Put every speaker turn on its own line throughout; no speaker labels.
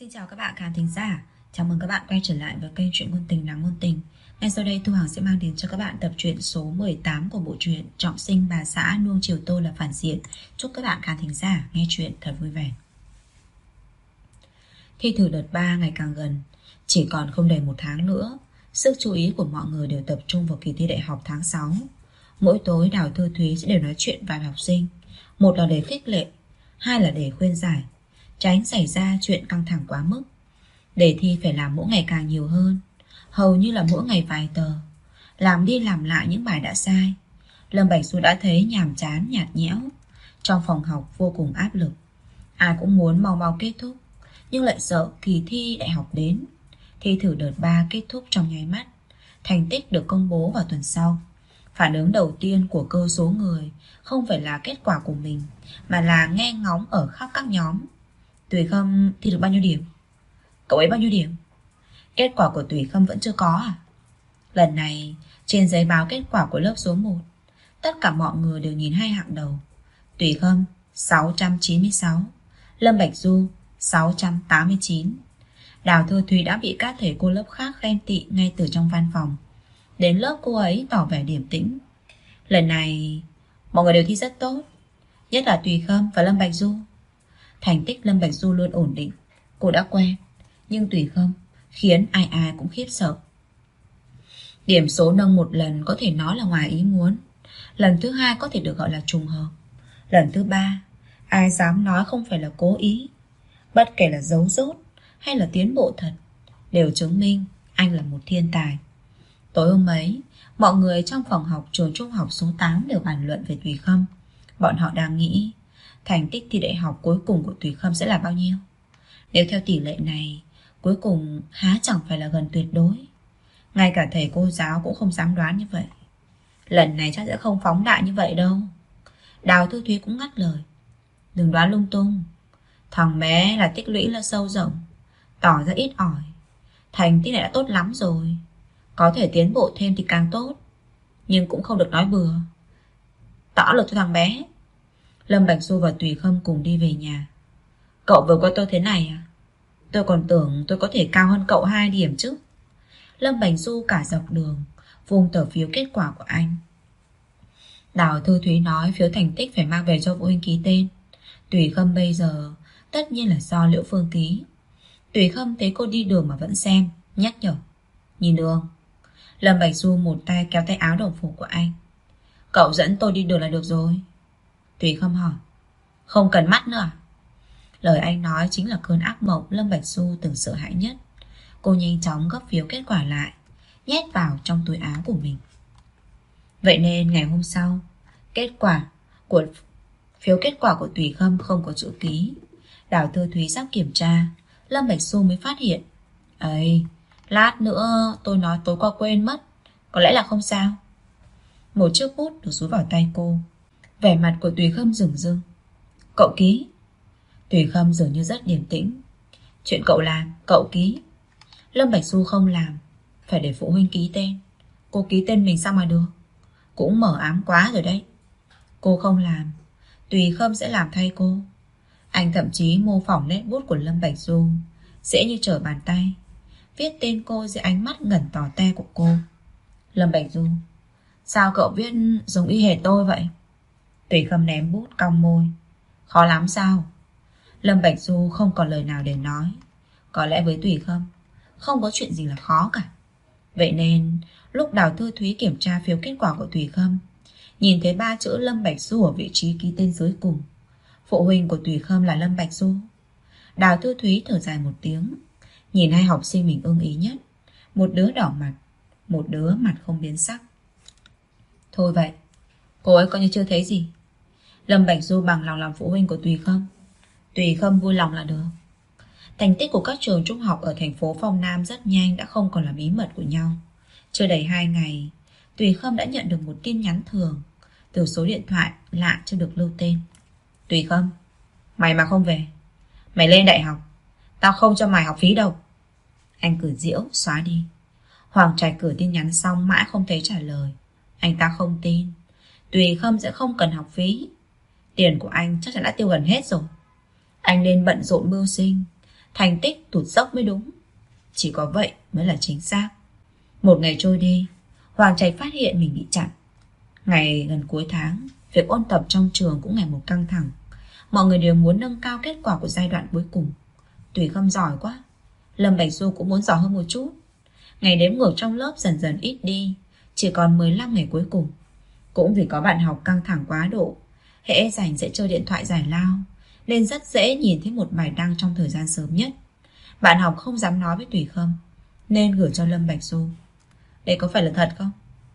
Xin chào các bạn khán thính giả. Chào mừng các bạn quay trở lại với kênh Truyện Ngôn Tình Lắng Ngôn Tình. Ngay sau đây Thu Hằng sẽ mang đến cho các bạn tập truyện số 18 của bộ truyện Trọng Sinh Bà Xã Nuông Chiều Tôi Là Phản Diện. Chúc các bạn khán thính giả nghe truyện thật vui vẻ. Thi thử đợt 3 ngày càng gần, chỉ còn không đầy một tháng nữa. Sức chú ý của mọi người đều tập trung vào kỳ thi đại học tháng 6. Mỗi tối Đào Thư Thúy sẽ đều nói chuyện với học sinh. Một là để khích lệ, hai là để khuyên giải, tránh xảy ra chuyện căng thẳng quá mức. Đề thi phải làm mỗi ngày càng nhiều hơn, hầu như là mỗi ngày vài tờ, làm đi làm lại những bài đã sai. Lâm Bạch Du đã thấy nhàm chán nhạt nhẽo. Trong phòng học vô cùng áp lực, ai cũng muốn mau mau kết thúc, nhưng lại sợ kỳ thi đại học đến. Thi thử đợt 3 kết thúc trong nháy mắt, thành tích được công bố vào tuần sau. Phản ứng đầu tiên của cơ số người không phải là kết quả của mình, mà là nghe ngóng ở khắp các nhóm. Tùy Khâm thi được bao nhiêu điểm? Cậu ấy bao nhiêu điểm? Kết quả của Tùy Khâm vẫn chưa có à? Lần này trên giấy báo kết quả của lớp số 1, tất cả mọi người đều nhìn hai hạng đầu. Tùy Khâm 696, Lâm Bạch Du 689. Đào Thư Thúy đã bị các thầy cô lớp khác khen tị ngay từ trong văn phòng. Đến lớp cô ấy tỏ vẻ điềm tĩnh. Lần này mọi người đều thi rất tốt, nhất là Tùy Khâm và Lâm Bạch Du. Thành tích Lâm Bạch Du luôn ổn định, cô đã quen. Nhưng Tùy Khâm khiến ai ai cũng khiếp sợ. Điểm số nâng một lần có thể nói là ngoài ý muốn, lần thứ hai có thể được gọi là trùng hợp, lần thứ ba ai dám nói không phải là cố ý. Bất kể là giấu dốt hay là tiến bộ thật, đều chứng minh anh là một thiên tài. Tối hôm ấy, mọi người trong phòng học trường trung học số 8 đều bàn luận về Tùy Khâm. Bọn họ đang nghĩ thành tích thi đại học cuối cùng của Tùy Khâm sẽ là bao nhiêu. Nếu theo tỷ lệ này, cuối cùng há chẳng phải là gần tuyệt đối. Ngay cả thầy cô giáo cũng không dám đoán như vậy. Lần này chắc sẽ không phóng đại như vậy đâu. Đào Thư Thúy cũng ngắt lời. Đừng đoán lung tung. Thằng bé là tích lũy là sâu rộng, tỏ ra ít ỏi. Thành tích này đã tốt lắm rồi, có thể tiến bộ thêm thì càng tốt, nhưng cũng không được nói bừa. Tỏ lực cho thằng bé. Lâm Bạch Du và Tùy Khâm cùng đi về nhà. Cậu vừa qua tôi thế này à? Tôi còn tưởng tôi có thể cao hơn cậu 2 điểm chứ. Lâm Bạch Du cả dọc đường vung tờ phiếu kết quả của anh. Đào Thư Thúy nói phiếu thành tích phải mang về cho phụ huynh ký tên. Tùy Khâm bây giờ tất nhiên là do Liễu Phương ký. Tùy Khâm thấy cô đi đường mà vẫn xem, nhắc nhở. Nhìn đường. Lâm Bạch Du một tay kéo tay áo đồng phục của anh. Cậu dẫn tôi đi đường là được rồi. Tùy Khâm hỏi. Không cần mắt nữa à? Lời anh nói chính là cơn ác mộng Lâm Bạch Du từng sợ hãi nhất. Cô nhanh chóng gấp phiếu kết quả lại, nhét vào trong túi áo của mình. Vậy nên ngày hôm sau, phiếu kết quả của Tùy Khâm không có chữ ký. Đào Thư Thúy sắp kiểm tra, Lâm Bạch Du mới phát hiện. Ấy, lát nữa tôi nói tối qua quên mất, có lẽ là không sao. Một chiếc bút được dúi vào tay cô. Vẻ mặt của Tùy Khâm rừng rưng. Cậu ký. Tùy Khâm dường như rất điềm tĩnh. Chuyện cậu làm, cậu ký. Lâm Bạch Du không làm, phải để phụ huynh ký tên. Cô ký tên mình sao mà được? Cũng mờ ám quá rồi đấy. Cô không làm, Tùy Khâm sẽ làm thay cô. Anh thậm chí mô phỏng nét bút của Lâm Bạch Du, dễ như trở bàn tay, viết tên cô dưới ánh mắt ngẩn tỏ te của cô. Lâm Bạch Du, sao cậu viết giống y hệt tôi vậy? Tùy Khâm ném bút cong môi. Khó lắm sao? Lâm Bạch Du không còn lời nào để nói. Có lẽ với Tùy Khâm không có chuyện gì là khó cả. Vậy nên lúc Đào Thư Thúy kiểm tra phiếu kết quả của Tùy Khâm, nhìn thấy 3 chữ Lâm Bạch Du ở vị trí ký tên dưới cùng. Phụ huynh của Tùy Khâm là Lâm Bạch Du. Đào Thư Thúy thở dài một tiếng, nhìn hai học sinh mình ưng ý nhất. Một đứa đỏ mặt, một đứa mặt không biến sắc. Thôi vậy, cô ấy coi như chưa thấy gì. Lâm Bạch Du bằng lòng làm phụ huynh của Tùy Khâm. Tùy Khâm vui lòng là được. Thành tích của các trường trung học ở thành phố Phong Nam rất nhanh đã không còn là bí mật của nhau. Chưa đầy 2 ngày, Tùy Khâm đã nhận được một tin nhắn thường từ số điện thoại lạ chưa được lưu tên. Tùy Khâm, mày mà không về, mày lên đại học, tao không cho mày học phí đâu. Anh cười giễu xóa đi. Hoàng Trạch gửi tin nhắn xong mãi không thấy trả lời. Anh ta không tin Tùy Khâm sẽ không cần học phí. Tiền của anh chắc chắn đã tiêu gần hết rồi. Anh nên bận rộn mưu sinh, thành tích tụt dốc mới đúng. Chỉ có vậy mới là chính xác. Một ngày trôi đi, Hoàng Trạch phát hiện mình bị chặn. Ngày gần cuối tháng, việc ôn tập trong trường cũng ngày một căng thẳng. Mọi người đều muốn nâng cao kết quả của giai đoạn cuối cùng. Tùy Khâm giỏi quá, Lâm Bạch Du cũng muốn giỏi hơn một chút. Ngày đếm ngược trong lớp dần dần ít đi, chỉ còn 15 ngày cuối cùng. Cũng vì có bạn học căng thẳng quá độ, hễ rảnh sẽ chơi điện thoại giải lao, nên rất dễ nhìn thấy một bài đăng trong thời gian sớm nhất. Bạn học không dám nói với Tùy Khâm, nên gửi cho Lâm Bạch Du. Đây có phải là thật không?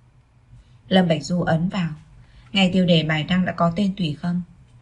Lâm Bạch Du ấn vào. Ngay tiêu đề bài đăng đã có tên Tùy Khâm,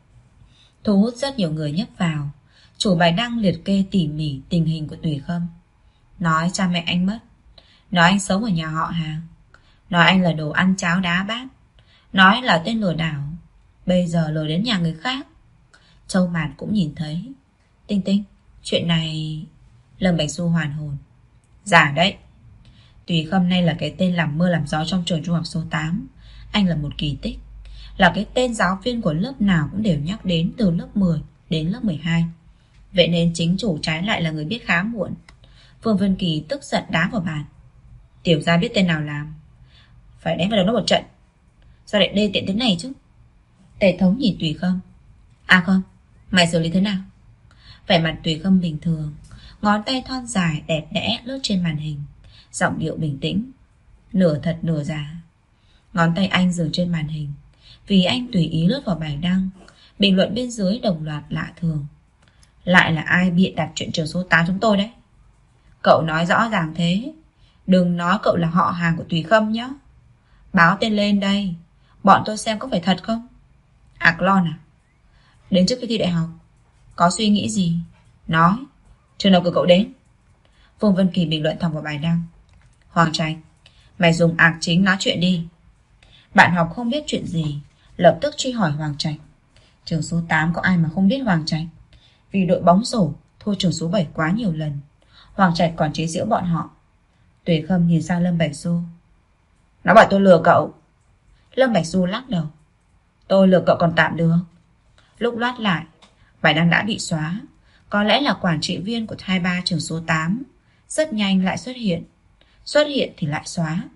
thu hút rất nhiều người nhấp vào. Chủ bài đăng liệt kê tỉ mỉ tình hình của Tùy Khâm. Nói cha mẹ anh mất, nói anh sống ở nhà họ hàng, nói anh là đồ ăn cháo đá bát, nói là tên lừa đảo, bây giờ lừa đến nhà người khác. Châu Mạt cũng nhìn thấy. Tinh Tinh, chuyện này... Lâm Bạch Du hoàn hồn. Giả đấy. Tùy Khâm nay là cái tên làm mưa làm gió trong trường trung học số 8. Anh là một kỳ tích, là cái tên giáo viên của lớp nào cũng đều nhắc đến, từ lớp 10 đến lớp 12. Vậy nên chính chủ trái lại là người biết khá muộn. Phương Vân Kỳ tức giận đá vào bàn. Tiểu gia biết tên nào làm, phải đánh vào đầu nó một trận. Sao lại đê tiện thế này chứ? Tề Thống nhìn Tùy Khâm. À không, mày xử lý thế nào? Vẻ mặt Tùy Khâm bình thường, ngón tay thon dài đẹp đẽ lướt trên màn hình, giọng điệu bình tĩnh, nửa thật nửa giả. Ngón tay anh dừng trên màn hình, vì anh tùy ý lướt vào bài đăng. Bình luận bên dưới đồng loạt lạ thường. Lại là ai bịa đặt chuyện trường số 8 chúng tôi đấy? Cậu nói rõ ràng thế, đừng nói cậu là họ hàng của Tùy Khâm nhé. Báo tên lên đây, bọn tôi xem có phải thật không. Aklon à? Đến trước khi thi đại học, có suy nghĩ gì? Nói, trường nào cử cậu đến? Phương Vân Kỳ bình luận thẳng vào bài đăng. Hoàng Trạch, mày dùng ạc chính nói chuyện đi. Bạn học không biết chuyện gì, lập tức truy hỏi Hoàng Trạch. Trường số 8 có ai mà không biết Hoàng Trạch? Vì đội bóng rổ thua trường số 7 quá nhiều lần, Hoàng Trạch còn chế giễu bọn họ. Tùy Khâm nhìn sang Lâm Bạch Du. Nó bảo tôi lừa cậu. Lâm Bạch Du lắc đầu. Tôi lừa cậu còn tạm được. Lúc loát lại, bài đăng đã bị xóa. Có lẽ là quản trị viên của 23 trường số 8 rất nhanh lại xuất hiện. Xuất hiện thì lại xóa.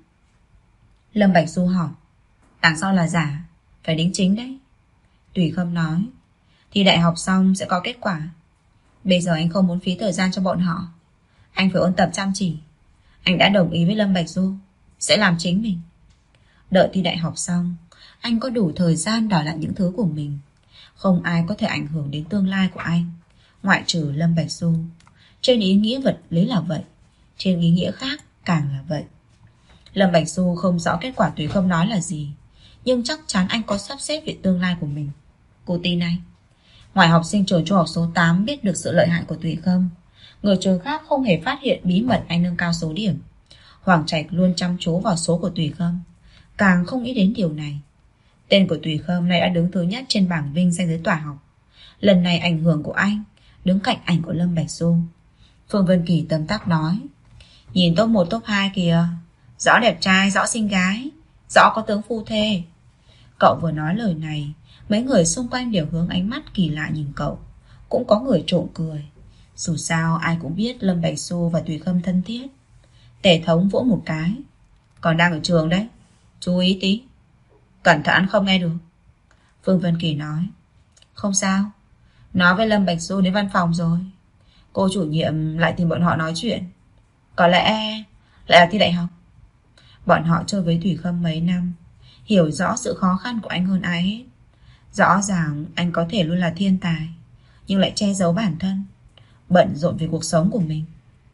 Lâm Bạch Du hỏi. Đằng sau là giả, phải đính chính đấy. Tùy Khâm nói. Thì đại học xong sẽ có kết quả. Bây giờ anh không muốn phí thời gian cho bọn họ. Anh phải ôn tập chăm chỉ. Anh đã đồng ý với Lâm Bạch Du sẽ làm chính mình. Đợi thi đại học xong, anh có đủ thời gian đòi lại những thứ của mình. Không ai có thể ảnh hưởng đến tương lai của anh, ngoại trừ Lâm Bạch Du. Trên ý nghĩa vật lý là vậy, trên ý nghĩa khác càng là vậy. Lâm Bạch Du không rõ kết quả Tùy Khâm nói là gì, nhưng chắc chắn anh có sắp xếp về tương lai của mình. Cô tin anh. Ngoài học sinh trường trung học số 8 biết được sự lợi hại của Tùy Khâm, người trường khác không hề phát hiện bí mật anh nâng cao số điểm. Hoàng Trạch luôn chăm chú vào số của Tùy Khâm, càng không nghĩ đến điều này. Tên của Tùy Khâm nay đã đứng thứ nhất trên bảng vinh danh giới tòa học. Lần này ảnh hưởng của anh đứng cạnh ảnh của Lâm Bạch Du. Phương Vân Kỳ tấm tắc nói. Nhìn top 1 top 2 kìa, rõ đẹp trai, rõ xinh gái, rõ có tướng phu thê. Cậu vừa nói lời này, mấy người xung quanh đều hướng ánh mắt kỳ lạ nhìn cậu. Cũng có người trộm cười. Dù sao ai cũng biết Lâm Bạch Du và Tùy Khâm thân thiết. Tề Thống vỗ một cái. Còn đang ở trường đấy, chú ý tí, cẩn thận không nghe được. Phương Vân Kỳ nói. Không sao, nói với Lâm Bạch Du đến văn phòng rồi. Cô chủ nhiệm lại tìm bọn họ nói chuyện. Có lẽ lại là thi đại học. Bọn họ chơi với Tùy Khâm mấy năm, hiểu rõ sự khó khăn của anh hơn ai hết. Rõ ràng anh có thể luôn là thiên tài, nhưng lại che giấu bản thân, bận rộn về cuộc sống của mình.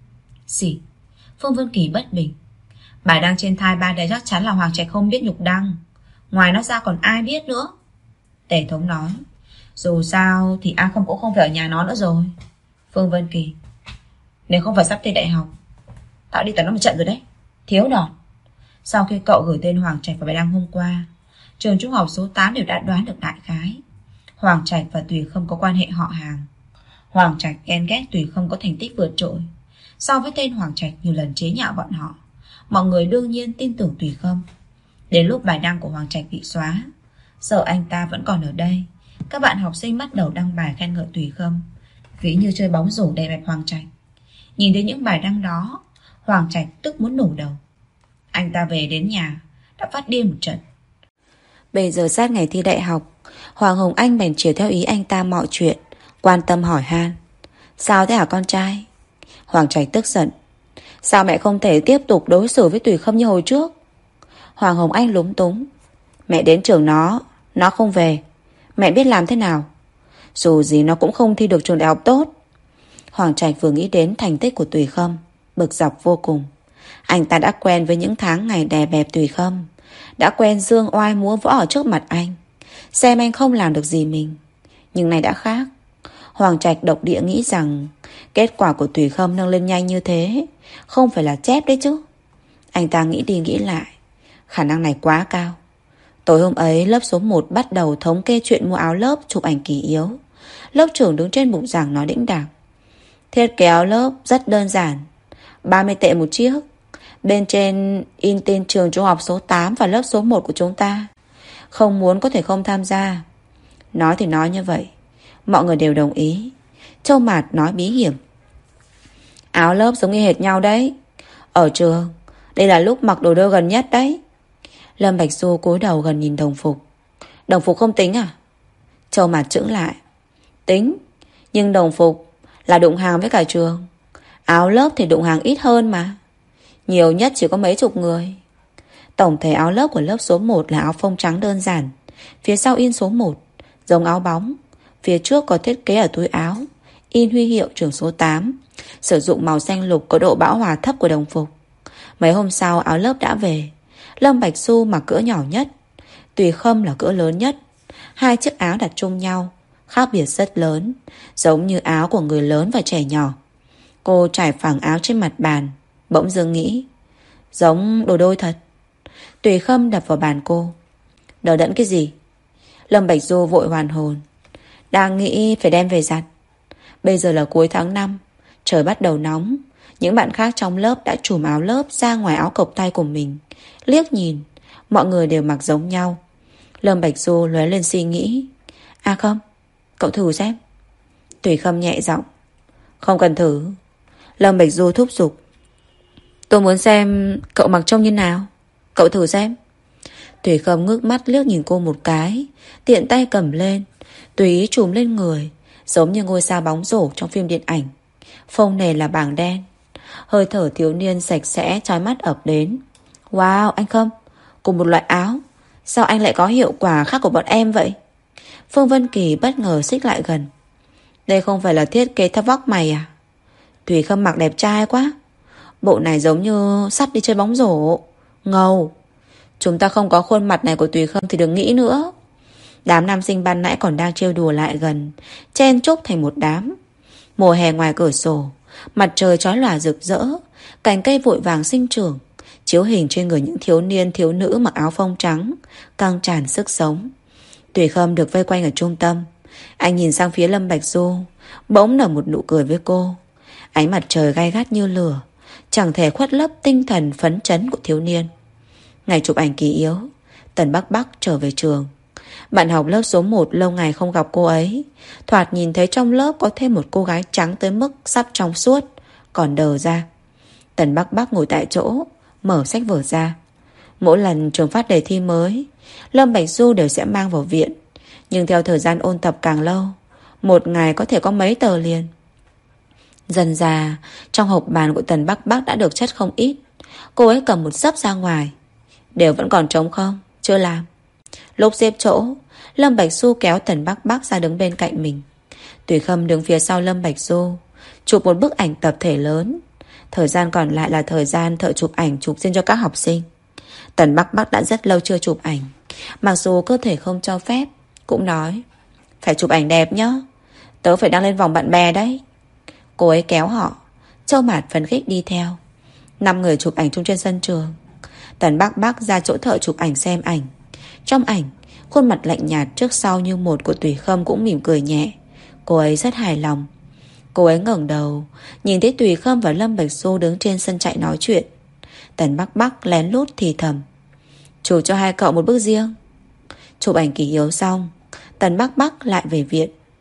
Xỉ. Phương Vân Kỳ bất bình. Bài đăng trên thai ba đây chắc chắn là Hoàng Trạch không biết nhục đăng. Ngoài nó ra còn ai biết nữa. Tề Thống nói. Dù sao thì A Không cũng không phải ở nhà nó nữa rồi. Phương Vân Kỳ. Nếu không phải sắp thi đại học, tao đi tấn nó một trận rồi đấy. Thiếu đòn. Sau khi cậu gửi tên Hoàng Trạch vào bài đăng hôm qua, trường trung học số 8 đều đã đoán được đại khái. Hoàng Trạch và Tùy Khâm có quan hệ họ hàng. Hoàng Trạch ghen ghét Tùy Khâm có thành tích vượt trội. So với tên Hoàng Trạch nhiều lần chế nhạo bọn họ, mọi người đương nhiên tin tưởng Tùy Khâm. Đến lúc bài đăng của Hoàng Trạch bị xóa, sợ anh ta vẫn còn ở đây, các bạn học sinh bắt đầu đăng bài khen ngợi Tùy Khâm ví như chơi bóng rổ đè bẹp Hoàng Trạch. Nhìn đến những bài đăng đó, Hoàng Trạch tức muốn nổ đầu. Anh ta về đến nhà đã phát điên một trận. Bây giờ sát ngày thi đại học, Hoàng Hồng Anh bèn chiều theo ý anh ta mọi chuyện, quan tâm hỏi han. Sao thế hả con trai? Hoàng Trạch tức giận. Sao mẹ không thể tiếp tục đối xử với Tùy Khâm như hồi trước? Hoàng Hồng Anh lúng túng. Mẹ đến trường nó không về. Mẹ biết làm thế nào? Dù gì nó cũng không thi được trường đại học tốt. Hoàng Trạch vừa nghĩ đến thành tích của Tùy Khâm, bực dọc vô cùng. Anh ta đã quen với những tháng ngày đè bẹp Tùy Khâm, đã quen dương oai múa võ ở trước mặt anh, xem anh không làm được gì mình. Nhưng này đã khác. Hoàng Trạch độc địa nghĩ rằng kết quả của Tùy Khâm nâng lên nhanh như thế không phải là chép đấy chứ. Anh ta nghĩ đi nghĩ lại, khả năng này quá cao. Tối hôm ấy lớp số 1 bắt đầu thống kê chuyện mua áo lớp, chụp ảnh kỷ yếu. Lớp trưởng đứng trên bục giảng nói đĩnh đạc. Thiết kế áo lớp rất đơn giản, 30 tệ một chiếc. Bên trên in tên trường trung học số 8 và lớp số 1 của chúng ta. Không muốn có thể không tham gia. Nói thì nói như vậy, mọi người đều đồng ý. Châu Mạt nói bí hiểm. Áo lớp giống như hệt nhau đấy. Ở trường, đây là lúc mặc đồ đôi gần nhất đấy. Lâm Bạch Du cúi đầu gần nhìn đồng phục. Đồng phục không tính à? Châu Mạt chững lại. Tính, nhưng đồng phục là đụng hàng với cả trường. Áo lớp thì đụng hàng ít hơn mà. Nhiều nhất chỉ có mấy chục người. Tổng thể áo lớp của lớp số 1 là áo phông trắng đơn giản, phía sau in số 1, giống áo bóng. Phía trước có thiết kế ở túi áo in huy hiệu trường số 8, sử dụng màu xanh lục có độ bão hòa thấp của đồng phục. Mấy hôm sau áo lớp đã về. Lâm Bạch Du mặc cỡ nhỏ nhất, Tùy Khâm là cỡ lớn nhất. Hai chiếc áo đặt chung nhau, khác biệt rất lớn, giống như áo của người lớn và trẻ nhỏ. Cô trải phẳng áo trên mặt bàn, bỗng dưng nghĩ, giống đồ đôi thật. Tùy Khâm đập vào bàn cô. Đờ đẫn cái gì? Lâm Bạch Du vội hoàn hồn. Đang nghĩ phải đem về giặt. Bây giờ là cuối tháng 5, trời bắt đầu nóng. Những bạn khác trong lớp đã trùm áo lớp ra ngoài áo cộc tay của mình. Liếc nhìn, mọi người đều mặc giống nhau. Lâm Bạch Du lóe lên suy nghĩ. À không, cậu thử xem. Tùy Khâm nhẹ giọng. Không cần thử. Lâm Bạch Du thúc giục. Tôi muốn xem cậu mặc trông như nào. Cậu thử xem. Tùy Khâm ngước mắt liếc nhìn cô một cái, tiện tay cầm lên, tùy ý chùm lên người, giống như ngôi sao bóng rổ trong phim điện ảnh. Phông nền là bảng đen. Hơi thở thiếu niên sạch sẽ chói mắt ập đến. Wow, anh Khâm, cùng một loại áo, sao anh lại có hiệu quả khác của bọn em vậy? Phương Vân Kỳ bất ngờ xích lại gần. Đây không phải là thiết kế thấp vóc mày à? Tùy Khâm mặc đẹp trai quá. Bộ này giống như sắp đi chơi bóng rổ. Ngầu. Chúng ta không có khuôn mặt này của Tùy Khâm thì đừng nghĩ nữa. Đám nam sinh ban nãy còn đang trêu đùa lại gần, chen chúc thành một đám. Mùa hè ngoài cửa sổ, mặt trời chói lòa rực rỡ, cành cây vội vàng sinh trưởng, chiếu hình trên người những thiếu niên thiếu nữ mặc áo phông trắng, căng tràn sức sống. Tùy Khâm được vây quanh ở trung tâm. Anh nhìn sang phía Lâm Bạch Du, bỗng nở một nụ cười với cô. Ánh mặt trời gay gắt như lửa, chẳng thể khuất lấp tinh thần phấn chấn của thiếu niên. Ngày chụp ảnh kỷ yếu, Tần Bắc Bắc trở về trường. Bạn học lớp số 1 lâu ngày không gặp cô ấy. Thoạt nhìn thấy trong lớp có thêm một cô gái trắng tới mức sắp trong suốt, còn đờ ra. Tần Bắc Bắc ngồi tại chỗ, mở sách vở ra. Mỗi lần trường phát đề thi mới, Lâm Bạch Du đều sẽ mang vào viện. Nhưng theo thời gian ôn tập càng lâu, một ngày có thể có mấy tờ liền. Dần dà, trong hộp bàn của Tần Bắc Bắc đã được chất không ít. Cô ấy cầm một xấp ra ngoài. Đều vẫn còn trống không? Chưa làm. Lúc xếp chỗ, Lâm Bạch Du kéo Tần Bắc Bắc ra đứng bên cạnh mình. Tùy Khâm đứng phía sau Lâm Bạch Du, chụp một bức ảnh tập thể lớn. Thời gian còn lại là thời gian thợ chụp ảnh chụp riêng cho các học sinh. Tần Bắc Bắc đã rất lâu chưa chụp ảnh. Mặc dù cơ thể không cho phép, cũng nói phải chụp ảnh đẹp nhá, tớ phải đăng lên vòng bạn bè đấy. Cô ấy kéo họ. Châu Mạt phấn khích đi theo. 5 người chụp ảnh chung trên sân trường. Tần Bắc Bắc ra chỗ thợ chụp ảnh xem ảnh. Trong ảnh, khuôn mặt lạnh nhạt trước sau như một của Tùy Khâm cũng mỉm cười nhẹ. Cô ấy rất hài lòng. Cô ấy ngẩng đầu, nhìn thấy Tùy Khâm và Lâm Bạch Du đứng trên sân chạy nói chuyện. Tần Bắc Bắc lén lút thì thầm. Chụp cho hai cậu một bức riêng. Chụp ảnh kỷ yếu xong, Tần Bắc Bắc lại về viện.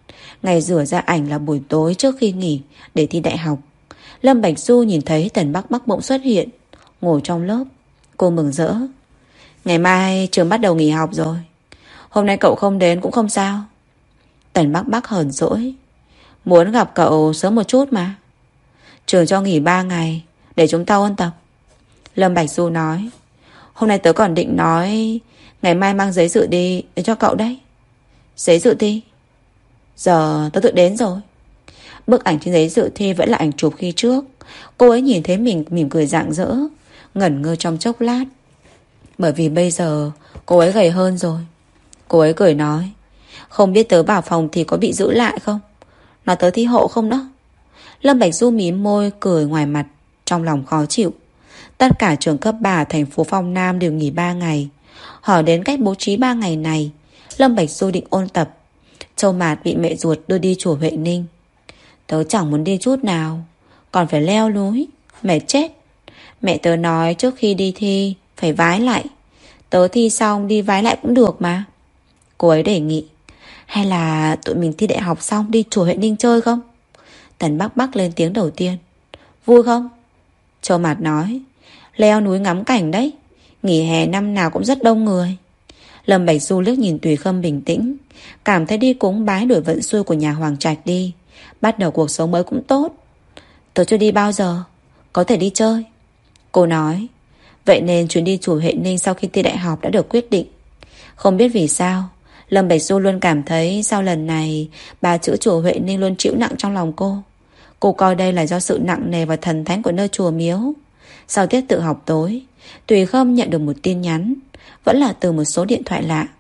Ngày rửa ra ảnh là buổi tối trước khi nghỉ để thi đại học. Lâm Bạch Du nhìn thấy Tần Bắc Bắc bỗng xuất hiện, ngồi trong lớp. Cô mừng rỡ. Ngày mai trường bắt đầu nghỉ học rồi. Hôm nay cậu không đến cũng không sao. Tần Bắc Bắc hờn dỗi. Muốn gặp cậu sớm một chút mà. Trường cho nghỉ 3 ngày để chúng ta ôn tập. Lâm Bạch Du nói. Hôm nay tớ còn định nói ngày mai mang giấy dự đi để cho cậu đấy. Giấy dự thi? Giờ tớ tự đến rồi. Bức ảnh trên giấy dự thi vẫn là ảnh chụp khi trước. Cô ấy nhìn thấy mình mỉm cười rạng rỡ, ngẩn ngơ trong chốc lát. Bởi vì bây giờ cô ấy gầy hơn rồi. Cô ấy cười nói. Không biết tớ vào phòng thì có bị giữ lại không? Nói tớ thi hộ không đó? Lâm Bạch Du mím môi cười ngoài mặt, trong lòng khó chịu. Tất cả trường cấp 3 thành phố Phong Nam đều nghỉ 3 ngày. Hỏi đến cách bố trí 3 ngày này, Lâm Bạch Du định ôn tập. Châu Mạt bị mẹ ruột đưa đi chùa Huệ Ninh. Tớ chẳng muốn đi chút nào, còn phải leo núi, mệt chết. Mẹ tớ nói trước khi đi thi phải vái lại. Tớ thi xong đi vái lại cũng được mà. Cô ấy đề nghị. Hay là tụi mình thi đại học xong đi chùa Huệ Ninh chơi không? Tần Bắc Bắc lên tiếng đầu tiên. Vui không? Châu Mạt nói. Leo núi ngắm cảnh đấy. Nghỉ hè năm nào cũng rất đông người. Lâm Bạch Du liếc nhìn Tùy Khâm bình tĩnh, cảm thấy đi cúng bái đổi vận xui của nhà Hoàng Trạch đi, bắt đầu cuộc sống mới cũng tốt. Tớ chưa đi bao giờ, có thể đi chơi. Cô nói. Vậy nên chuyến đi chùa Huệ Ninh sau khi thi đại học đã được quyết định. Không biết vì sao, Lâm Bạch Du luôn cảm thấy sau lần này ba chữ chùa Huệ Ninh luôn chịu nặng trong lòng cô. Cô coi đây là do sự nặng nề và thần thánh của nơi chùa miếu. Sau tiết tự học tối, Tùy Khâm nhận được một tin nhắn, vẫn là từ một số điện thoại lạ.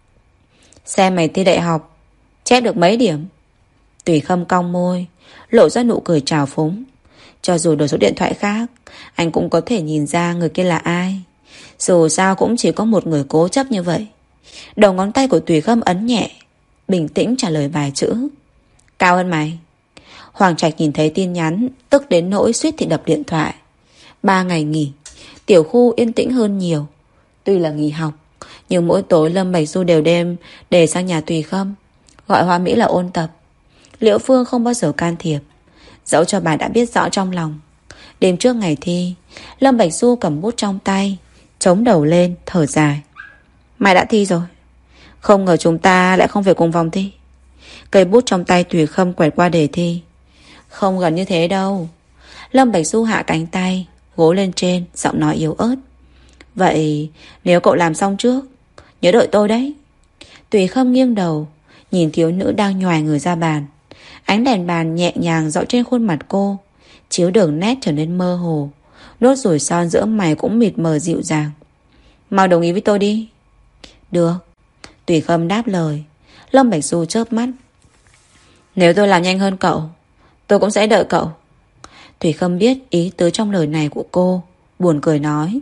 Xem mày thi đại học chép được mấy điểm? Tùy Khâm cong môi, lộ ra nụ cười trào phúng. Cho dù đổi số điện thoại khác, anh cũng có thể nhìn ra người kia là ai. Dù sao cũng chỉ có một người cố chấp như vậy. Đầu ngón tay của Tùy Khâm ấn nhẹ, bình tĩnh trả lời vài chữ. Cao hơn mày. Hoàng Trạch nhìn thấy tin nhắn, tức đến nỗi suýt thì đập điện thoại. 3 ngày nghỉ, tiểu khu yên tĩnh hơn nhiều. Tuy là nghỉ học, nhưng mỗi tối Lâm Bạch Du đều đem để sang nhà Tùy Khâm, gọi Hoa Mỹ là ôn tập. Liễu Phương không bao giờ can thiệp, dẫu cho bà đã biết rõ trong lòng. Đêm trước ngày thi, Lâm Bạch Du cầm bút trong tay, chống đầu lên, thở dài. Mày đã thi rồi. Không ngờ chúng ta lại không về cùng vòng thi. Cây bút trong tay Tùy Khâm quẹt qua đề thi. Không gần như thế đâu. Lâm Bạch Du hạ cánh tay, gối lên trên, giọng nói yếu ớt. Vậy nếu cậu làm xong trước, nhớ đợi tôi đấy. Tùy Khâm nghiêng đầu, nhìn thiếu nữ đang nhoài người ra bàn. Ánh đèn bàn nhẹ nhàng dọi trên khuôn mặt cô, chiếu đường nét trở nên mơ hồ. Nốt ruồi son giữa mày cũng mịt mờ dịu dàng. Mau đồng ý với tôi đi. Được. Tùy Khâm đáp lời. Lâm Bạch Du chớp mắt. Nếu tôi làm nhanh hơn cậu, tôi cũng sẽ đợi cậu. Tùy Khâm biết ý tứ trong lời này của cô, buồn cười nói.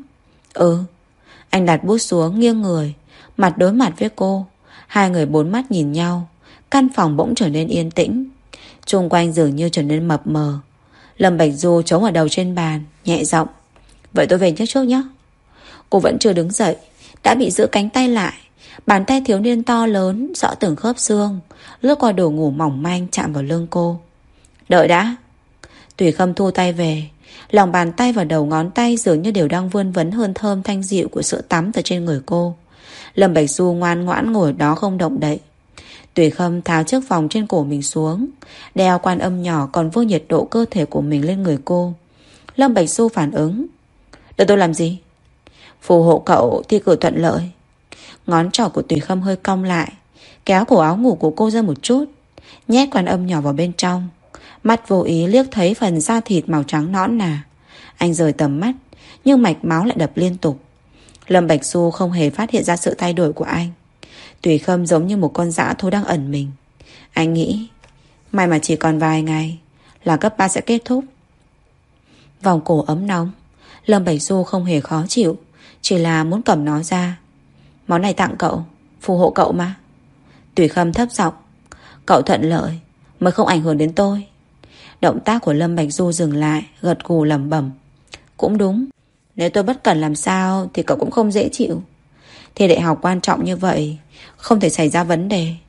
Anh đặt bút xuống nghiêng người, mặt đối mặt với cô. Hai người bốn mắt nhìn nhau. Căn phòng bỗng trở nên yên tĩnh, xung quanh dường như trở nên mập mờ. Lâm Bạch Du chống ở đầu trên bàn, nhẹ giọng. Vậy tôi về trước nhé. Cô vẫn chưa đứng dậy, đã bị giữ cánh tay lại. Bàn tay thiếu niên to lớn, rõ từng khớp xương, lướt qua đồ ngủ mỏng manh chạm vào lưng cô. Đợi đã. Tùy Khâm thu tay về. Lòng bàn tay và đầu ngón tay dường như đều đang vươn vấn hương thơm thanh dịu của sữa tắm từ trên người cô. Lâm Bạch Du ngoan ngoãn ngồi đó không động đậy. Tùy Khâm tháo chiếc vòng trên cổ mình xuống, đeo quan âm nhỏ còn vô nhiệt độ cơ thể của mình lên người cô. Lâm Bạch Du phản ứng. Đợi tôi làm gì? Phù hộ cậu thi cử thuận lợi. Ngón trỏ của Tùy Khâm hơi cong lại, kéo cổ áo ngủ của cô ra một chút, nhét quan âm nhỏ vào bên trong. Mắt vô ý liếc thấy phần da thịt màu trắng nõn nà. Anh rời tầm mắt, nhưng mạch máu lại đập liên tục. Lâm Bạch Du không hề phát hiện ra sự thay đổi của anh. Tùy Khâm giống như một con dã thú đang ẩn mình. Anh nghĩ, may mà chỉ còn vài ngày là cấp 3 sẽ kết thúc. Vòng cổ ấm nóng. Lâm Bạch Du không hề khó chịu, chỉ là muốn cầm nó ra. Món này tặng cậu, phù hộ cậu mà. Tùy Khâm thấp giọng. Cậu thuận lợi mới không ảnh hưởng đến tôi. Động tác của Lâm Bạch Du dừng lại, gật gù lẩm bẩm. Cũng đúng, nếu tôi bất cẩn làm sao thì cậu cũng không dễ chịu. Thi đại học quan trọng như vậy, không thể xảy ra vấn đề.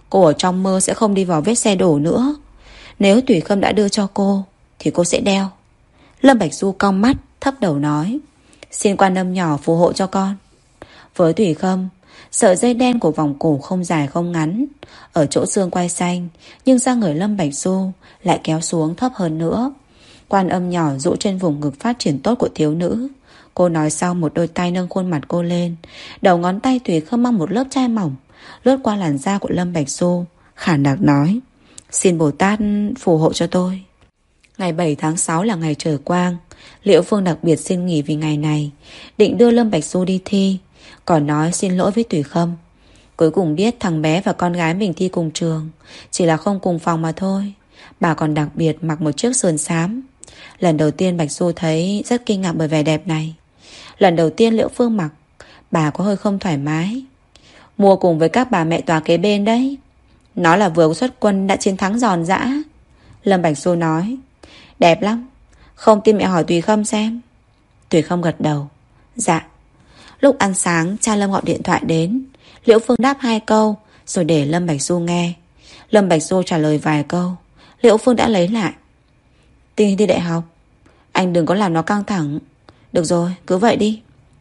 Cô ở trong mơ sẽ không đi vào vết xe đổ nữa. Nếu Tùy Khâm đã đưa cho cô thì cô sẽ đeo. Lâm Bạch Du cong mắt, thấp đầu nói: Xin Quan Âm nhỏ phù hộ cho con. Với Tùy Khâm, sợi dây đen của vòng cổ không dài không ngắn, ở chỗ xương quai xanh, nhưng da người Lâm Bạch Du lại kéo xuống thấp hơn nữa. Quan Âm nhỏ dụ trên vùng ngực phát triển tốt của thiếu nữ. Cô nói xong, một đôi tay nâng khuôn mặt cô lên. Đầu ngón tay Tùy Khâm mang một lớp chai mỏng lướt qua làn da của Lâm Bạch Du, khản đặc nói: Xin Bồ Tát phù hộ cho tôi. Ngày 7 tháng 6 là ngày trời quang. Liễu Phương đặc biệt xin nghỉ vì ngày này, định đưa Lâm Bạch Du đi thi, còn nói xin lỗi với Tùy Khâm. Cuối cùng biết thằng bé và con gái mình thi cùng trường, chỉ là không cùng phòng mà thôi. Bà còn đặc biệt mặc một chiếc sườn xám. Lần đầu tiên Bạch Du thấy rất kinh ngạc bởi vẻ đẹp này. Lần đầu tiên Liễu Phương mặc, bà có hơi không thoải mái. Mua cùng với các bà mẹ tòa kế bên đấy. Nó là vừa xuất quân đã chiến thắng giòn giã. Lâm Bạch Du nói: Đẹp lắm. Không tin mẹ hỏi Tùy Khâm xem. Tùy Khâm gật đầu: Dạ. Lúc ăn sáng cha Lâm gọi điện thoại đến. Liễu Phương đáp 2 câu rồi để Lâm Bạch Du nghe. Lâm Bạch Du trả lời vài câu, Liễu Phương đã lấy lại: Tin thi đại học, anh đừng có làm nó căng thẳng. Được rồi, cứ vậy đi.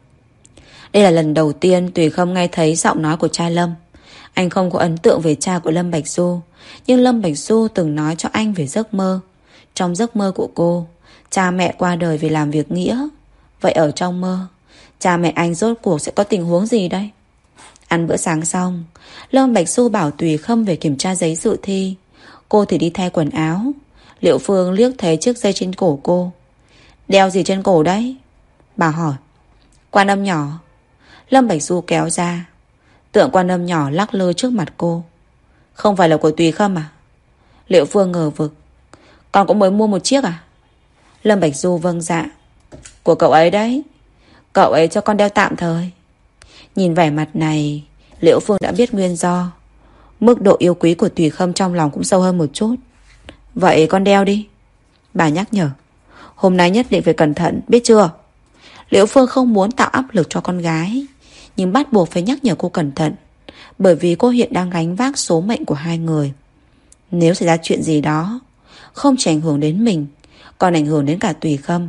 Đây là lần đầu tiên Tùy Khâm nghe thấy giọng nói của cha Lâm. Anh không có ấn tượng về cha của Lâm Bạch Du, nhưng Lâm Bạch Du từng nói cho anh về giấc mơ. Trong giấc mơ của cô, cha mẹ qua đời vì làm việc nghĩa. Vậy ở trong mơ, cha mẹ anh rốt cuộc sẽ có tình huống gì đây? Ăn bữa sáng xong, Lâm Bạch Du bảo Tùy Khâm về kiểm tra giấy dự thi. Cô thì đi thay quần áo. Liễu Phương liếc thấy chiếc dây trên cổ cô. Đeo gì trên cổ đấy? Bà hỏi. Quan Âm nhỏ. Lâm Bạch Du kéo ra. Tượng Quan Âm nhỏ lắc lư trước mặt cô. Không phải là của Tùy Khâm à? Liễu Phương ngờ vực. Con cũng mới mua một chiếc à? Lâm Bạch Du vâng dạ. Của cậu ấy đấy. Cậu ấy cho con đeo tạm thời. Nhìn vẻ mặt này, Liễu Phương đã biết nguyên do. Mức độ yêu quý của Tùy Khâm trong lòng cũng sâu hơn một chút. Vậy con đeo đi. Bà nhắc nhở. Hôm nay nhất định phải cẩn thận, biết chưa? Liễu Phương không muốn tạo áp lực cho con gái, nhưng bắt buộc phải nhắc nhở cô cẩn thận, bởi vì cô hiện đang gánh vác số mệnh của hai người. Nếu xảy ra chuyện gì đó, không chỉ ảnh hưởng đến mình, còn ảnh hưởng đến cả Tùy Khâm.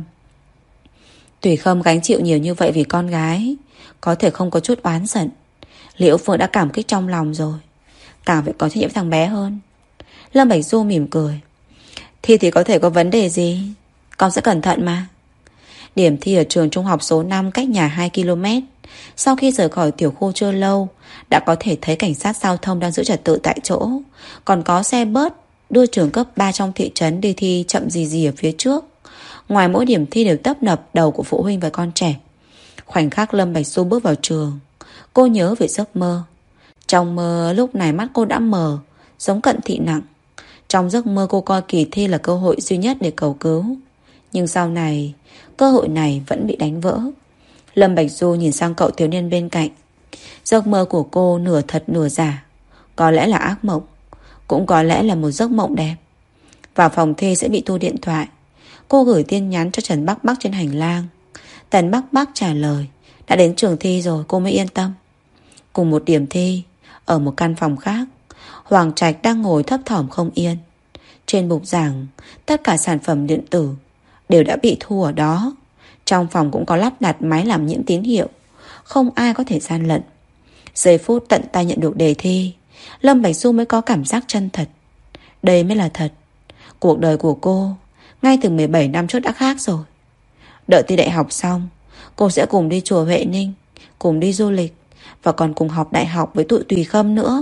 Tùy Khâm gánh chịu nhiều như vậy vì con gái, có thể không có chút oán giận. Liễu Phương đã cảm kích trong lòng rồi, càng phải có trách nhiệm thằng bé hơn. Lâm Bạch Du mỉm cười. Thi thì có thể có vấn đề gì, con sẽ cẩn thận mà. Điểm thi ở trường trung học số 5 cách nhà 2 km. Sau khi rời khỏi tiểu khu chưa lâu, đã có thể thấy cảnh sát giao thông đang giữ trật tự tại chỗ. Còn có xe bus đưa trường cấp 3 trong thị trấn đi thi chậm gì gì ở phía trước. Ngoài mỗi điểm thi đều tấp nập đầu của phụ huynh và con trẻ. Khoảnh khắc Lâm Bạch Du bước vào trường, cô nhớ về giấc mơ. Trong mơ lúc này mắt cô đã mờ, giống cận thị nặng. Trong giấc mơ cô coi kỳ thi là cơ hội duy nhất để cầu cứu. Nhưng sau này, cơ hội này vẫn bị đánh vỡ. Lâm Bạch Du nhìn sang cậu thiếu niên bên cạnh. Giấc mơ của cô nửa thật nửa giả. Có lẽ là ác mộng, cũng có lẽ là một giấc mộng đẹp. Vào phòng thi sẽ bị thu điện thoại. Cô gửi tin nhắn cho Trần Bắc Bắc trên hành lang. Tần Bắc Bắc trả lời đã đến trường thi rồi, cô mới yên tâm. Cùng một điểm thi, ở một căn phòng khác, Hoàng Trạch đang ngồi thấp thỏm không yên. Trên bục giảng, tất cả sản phẩm điện tử đều đã bị thu ở đó. Trong phòng cũng có lắp đặt máy làm nhiễm tín hiệu, không ai có thể gian lận. Giây phút tận tay nhận được đề thi, Lâm Bạch Du mới có cảm giác chân thật. Đây mới là thật. Cuộc đời của cô ngay từ 17 năm trước đã khác rồi. Đợi thi đại học xong, cô sẽ cùng đi chùa Huệ Ninh, cùng đi du lịch, và còn cùng học đại học với tụi Tùy Khâm nữa.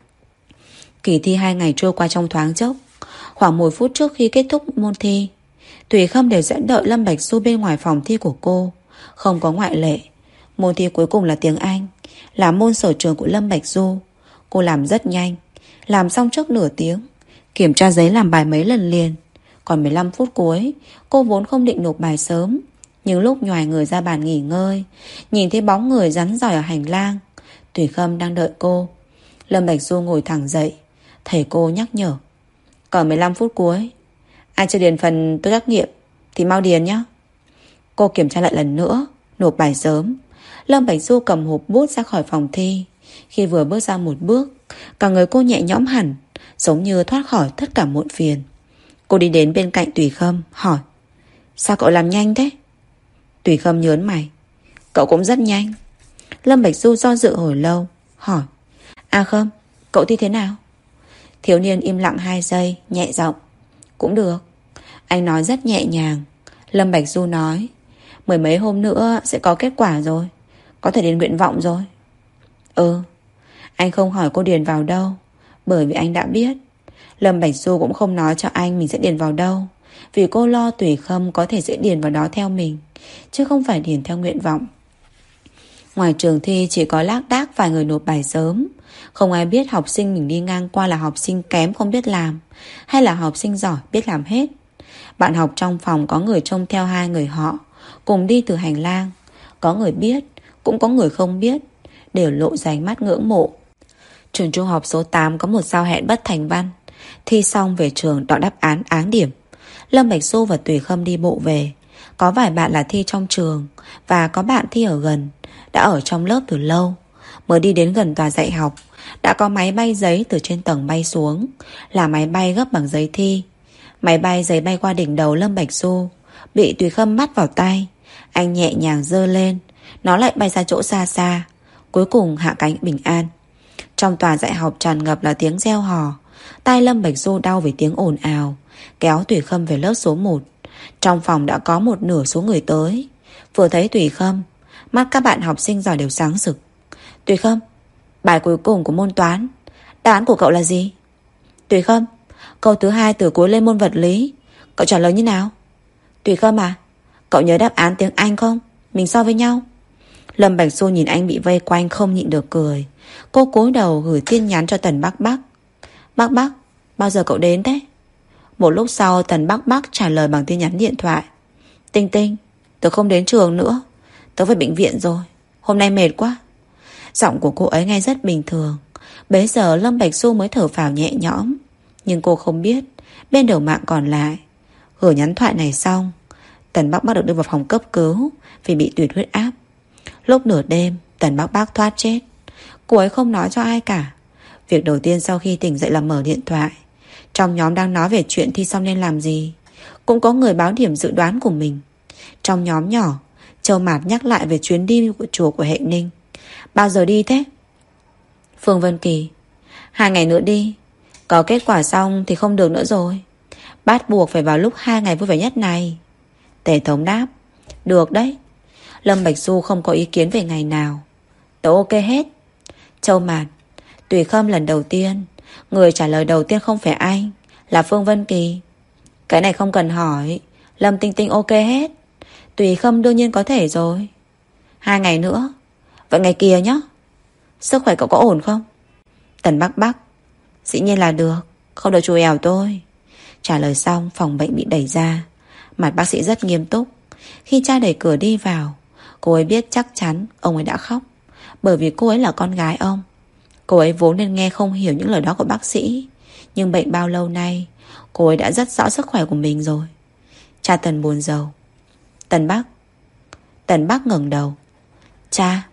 Kỳ thi 2 ngày trôi qua trong thoáng chốc. Khoảng 10 phút trước khi kết thúc môn thi, Tùy Khâm đều dẫn đợi Lâm Bạch Du bên ngoài phòng thi của cô. Không có ngoại lệ. Môn thi cuối cùng là tiếng Anh, là môn sở trường của Lâm Bạch Du. Cô làm rất nhanh, làm xong trước nửa tiếng. Kiểm tra giấy làm bài mấy lần liền. Còn 15 phút cuối, cô vốn không định nộp bài sớm, nhưng lúc nhoài người ra bàn nghỉ ngơi, nhìn thấy bóng người rắn rỏi ở hành lang. Tùy Khâm đang đợi cô. Lâm Bạch Du ngồi thẳng dậy. Thầy cô nhắc nhở. Còn 15 phút cuối, ai chưa điền phần tôi trắc nghiệm thì mau điền nhé. Cô kiểm tra lại lần nữa, nộp bài sớm. Lâm Bạch Du cầm hộp bút ra khỏi phòng thi,
Khi vừa bước ra một bước, cả người cô nhẹ nhõm hẳn, giống như thoát khỏi tất cả muộn phiền. Cô đi đến bên cạnh Tùy Khâm hỏi: Sao cậu làm nhanh thế? Tùy Khâm nhớn mày: Cậu cũng rất nhanh. Lâm Bạch Du do dự hồi lâu hỏi: A Khâm, cậu thi thế nào? Thiếu niên im lặng 2 giây, nhẹ giọng: Cũng được. Anh nói rất nhẹ nhàng. Lâm Bạch Du nói: 10 mấy hôm nữa sẽ có kết quả rồi, có thể điền nguyện vọng rồi. Anh không hỏi cô điền vào đâu, bởi vì anh đã biết. Lâm Bạch Du cũng không nói cho anh mình sẽ điền vào đâu, vì cô lo Tùy Khâm có thể sẽ điền vào đó theo mình, chứ không phải điền theo nguyện vọng. Ngoài trường thi chỉ có lác đác vài người nộp bài sớm. Không ai biết học sinh mình đi ngang qua là học sinh kém không biết làm, hay là học sinh giỏi biết làm hết. Bạn học trong phòng có người trông theo 2 người họ, cùng đi từ hành lang. Có người biết, cũng có người không biết, đều lộ ra ánh mắt ngưỡng mộ. Trường trung học số 8 có một giao hẹn bất thành văn. Thi xong về trường đọc đáp án áng điểm. Lâm Bạch Du và Tùy Khâm đi bộ về. Có vài bạn là thi trong trường, và có bạn thi ở gần, đã ở trong lớp từ lâu. Mới đi đến gần tòa dạy học, đã có máy bay giấy từ trên tầng bay xuống, là máy bay gấp bằng giấy thi. Máy bay giấy bay qua đỉnh đầu Lâm Bạch Du, bị Tùy Khâm bắt vào tay. Anh nhẹ nhàng giơ lên, nó lại bay ra chỗ xa xa, cuối cùng hạ cánh bình an. Trong tòa dạy học tràn ngập là tiếng reo hò. Tai Lâm Bạch Du đau vì tiếng ồn ào, kéo Tùy Khâm về lớp số 1. Trong phòng đã có một nửa số người tới. Vừa thấy Tùy Khâm, mắt các bạn học sinh giỏi đều sáng rực. Tùy Khâm, bài cuối cùng của môn toán, đáp án của cậu là gì? Tùy Khâm, câu thứ 2 từ cuối lên môn vật lý, cậu trả lời như nào? Tùy Khâm à, cậu nhớ đáp án tiếng Anh không? Mình so với nhau. Lâm Bạch Du nhìn anh bị vây quanh không nhịn được cười. Cô cúi đầu gửi tin nhắn cho Tần Bắc Bắc. Bắc Bắc, bao giờ cậu đến thế? Một lúc sau Tần Bắc Bắc trả lời bằng tin nhắn điện thoại. Tinh Tinh, tớ không đến trường nữa, tớ về bệnh viện rồi, hôm nay mệt quá. Giọng của cô ấy nghe rất bình thường. Bấy giờ Lâm Bạch Du mới thở phào nhẹ nhõm. Nhưng cô không biết bên đầu mạng còn lại. Gửi nhắn thoại này xong, Tần Bắc Bắc được đưa vào phòng cấp cứu vì bị tụt huyết áp. Lúc nửa đêm Tần Bắc Bắc thoát chết. Cô ấy không nói cho ai cả. Việc đầu tiên sau khi tỉnh dậy là mở điện thoại. Trong nhóm đang nói về chuyện thi xong nên làm gì. Cũng có người báo điểm dự đoán của mình. Trong nhóm nhỏ, Châu Mạt nhắc lại về chuyến đi của chùa của Hệ Ninh. Bao giờ đi thế? Phương Vân Kỳ: 2 ngày nữa đi. Có kết quả xong thì không được nữa rồi. Bắt buộc phải vào lúc 2 ngày vui vẻ nhất này. Tề Thống đáp: Được đấy. Lâm Bạch Du không có ý kiến về ngày nào. Tớ ok hết. Châu Mạt: Tùy Khâm lần đầu tiên, người trả lời đầu tiên không phải anh, là Phương Vân Kỳ. Cái này không cần hỏi. Lâm Tinh Tinh ok hết. Tùy Khâm đương nhiên có thể rồi. 2 ngày nữa. Vậy ngày kia nhé. Sức khỏe cậu có ổn không? Tần Bắc Bắc: Dĩ nhiên là được, không được chù ẻo tôi. Trả lời xong, phòng bệnh bị đẩy ra. Mặt bác sĩ rất nghiêm túc. Khi cha đẩy cửa đi vào, cô ấy biết chắc chắn ông ấy đã khóc, bởi vì cô ấy là con gái ông. Cô ấy vốn nên nghe không hiểu những lời đó của bác sĩ, nhưng bệnh bao lâu nay, cô ấy đã rất rõ sức khỏe của mình rồi. Cha Tần buồn rầu. Tần Bắc. Tần Bắc ngẩng đầu. Cha,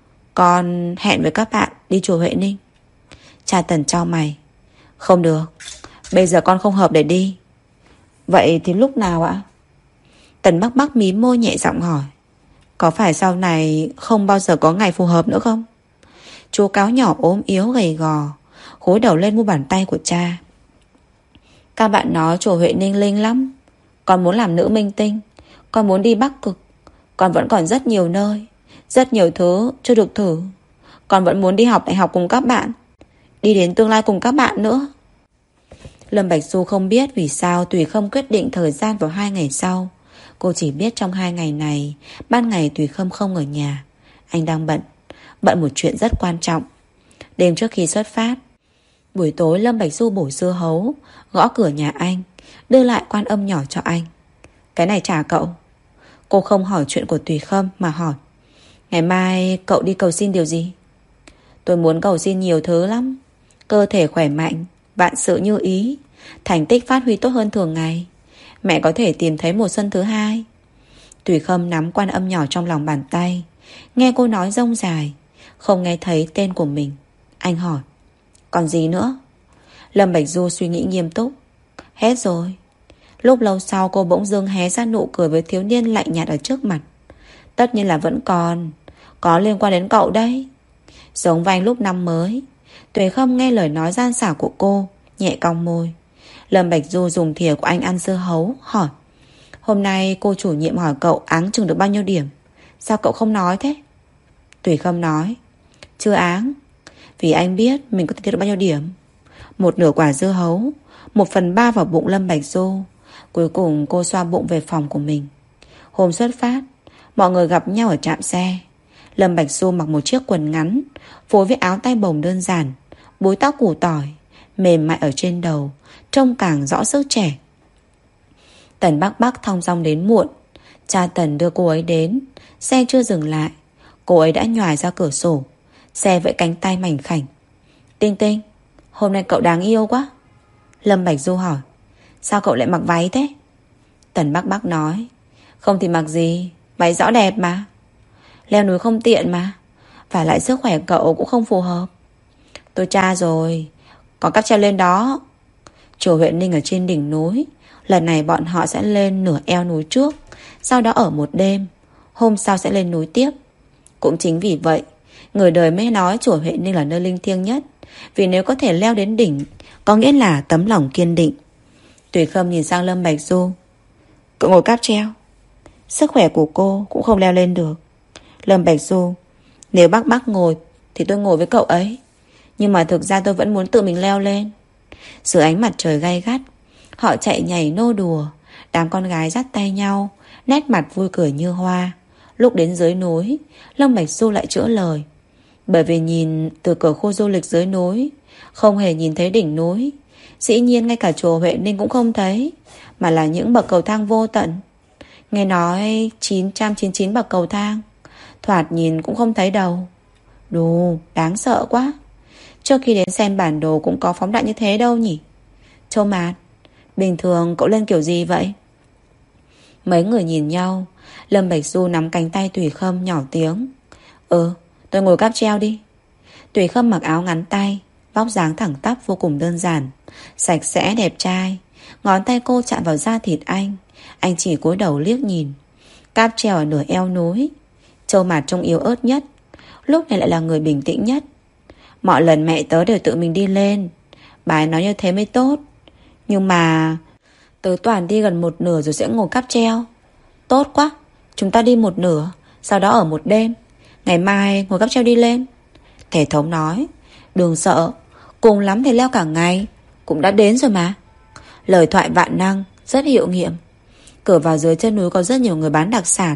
con hẹn với các bạn đi chùa Huệ Ninh. Cha Tần chau mày. Không được, bây giờ con không hợp để đi. Vậy thì lúc nào ạ? Tần Bắc Bắc mí môi nhẹ giọng hỏi. Có phải sau này không bao giờ có ngày phù hợp nữa không? Chú cáo nhỏ ốm yếu gầy gò gối đầu lên mu bàn tay của cha. Các bạn nói chùa Huệ Ninh linh lắm. Con muốn làm nữ minh tinh, con muốn đi Bắc Cực. Con vẫn còn rất nhiều nơi, rất nhiều thứ chưa được thử. Con vẫn muốn đi học đại học cùng các bạn, đi đến tương lai cùng các bạn nữa. Lâm Bạch Du không biết vì sao Tùy Khâm quyết định thời gian vào 2 ngày sau. Cô chỉ biết trong 2 ngày này, ban ngày Tùy Khâm không ở nhà. Anh đang bận một chuyện rất quan trọng. Đêm trước khi xuất phát, buổi tối Lâm Bạch Du bổ dưa hấu, gõ cửa nhà anh, đưa lại Quan Âm nhỏ cho anh. Cái này trả cậu. Cô không hỏi chuyện của Tùy Khâm mà hỏi: Ngày mai cậu đi cầu xin điều gì? Tôi muốn cầu xin nhiều thứ lắm. Cơ thể khỏe mạnh, vạn sự như ý, thành tích phát huy tốt hơn thường ngày, mẹ có thể tìm thấy mùa xuân thứ 2. Tùy Khâm nắm Quan Âm nhỏ trong lòng bàn tay, nghe cô nói rông dài, không nghe thấy tên của mình. Anh hỏi: còn gì nữa? Lâm Bạch Du suy nghĩ nghiêm túc: hết rồi. Lúc lâu sau cô bỗng dưng hé ra nụ cười với thiếu niên lạnh nhạt ở trước mặt. Tất nhiên là vẫn còn. Có liên quan đến cậu đấy. Giống với anh lúc năm mới. Tuệ Khâm nghe lời nói gian xảo của cô, nhẹ cong môi. Lâm Bạch Du dùng thìa của anh ăn dưa hấu, hỏi: hôm nay cô chủ nhiệm hỏi cậu áng chừng được bao nhiêu điểm, sao cậu không nói thế? Tuệ Khâm nói: chưa áng. Vì anh biết mình có thể được bao nhiêu điểm. Một nửa quả dưa hấu, 1/3 vào bụng Lâm Bạch Du. Cuối cùng cô xoa bụng về phòng của mình. Hôm xuất phát, mọi người gặp nhau ở trạm xe. Lâm Bạch Du mặc một chiếc quần ngắn, phối với áo tay bồng đơn giản, búi tóc củ tỏi, mềm mại ở trên đầu, trông càng rõ sức trẻ. Tần Bắc Bắc thong dong đến muộn. Cha Tần đưa cô ấy đến. Xe chưa dừng lại, cô ấy đã nhoài ra cửa sổ. Xe vẫy cánh tay mảnh khảnh. Tinh Tinh, hôm nay cậu đáng yêu quá. Lâm Bạch Du hỏi: sao cậu lại mặc váy thế? Tần Bắc Bắc nói: không thì mặc gì, váy rõ đẹp mà. Leo núi không tiện mà, và lại sức khỏe cậu cũng không phù hợp. Tôi tra rồi, có cáp treo lên đó. Chùa Huệ Ninh ở trên đỉnh núi. Lần này bọn họ sẽ lên nửa eo núi trước, sau đó ở một đêm, hôm sau sẽ lên núi tiếp. Cũng chính vì vậy, người đời mới nói chùa Huệ Ninh là nơi linh thiêng nhất. Vì nếu có thể leo đến đỉnh, có nghĩa là tấm lòng kiên định. Tùy Khâm nhìn sang Lâm Bạch Du: cậu ngồi cáp treo. Sức khỏe của cô cũng không leo lên được. Lâm Bạch Du: nếu Bắc Bắc ngồi thì tôi ngồi với cậu ấy, nhưng mà thực ra tôi vẫn muốn tự mình leo lên. Dưới ánh mặt trời gay gắt, họ chạy nhảy nô đùa. Đám con gái dắt tay nhau, nét mặt vui cười như hoa. Lúc đến dưới núi, Lâm Bạch Du lại chữa lời. Bởi vì nhìn từ cửa khu du lịch dưới núi, không hề nhìn thấy đỉnh núi. Dĩ nhiên ngay cả chùa Huệ Ninh cũng không thấy, mà là những bậc cầu thang vô tận. Nghe nói 999 bậc cầu thang, thoạt nhìn cũng không thấy đâu. Đù, đáng sợ quá. Trước khi đến xem bản đồ cũng có phóng đại như thế đâu nhỉ? Châu Mạt, bình thường cậu lên kiểu gì vậy? Mấy người nhìn nhau. Lâm Bạch Du nắm cánh tay Tùy Khâm nhỏ tiếng: tôi ngồi cáp treo đi. Tùy Khâm mặc áo ngắn tay, vóc dáng thẳng tắp vô cùng đơn giản, sạch sẽ đẹp trai. Ngón tay cô chạm vào da thịt anh. Anh chỉ cúi đầu liếc nhìn. Cáp treo ở nửa eo núi. Châu Mạt trông yếu ớt nhất, lúc này lại là người bình tĩnh nhất. Mọi lần mẹ tớ đều tự mình đi lên, bà ấy nói như thế mới tốt. Nhưng mà tớ toàn đi gần một nửa rồi sẽ ngồi cáp treo. Tốt quá, chúng ta đi một nửa, sau đó ở một đêm, ngày mai ngồi cáp treo đi lên. Thể thống nói: đừng sợ, cùng lắm thì leo cả ngày, cũng đã đến rồi mà. Lời thoại vạn năng, rất hiệu nghiệm. Cửa vào dưới chân núi có rất nhiều người bán đặc sản.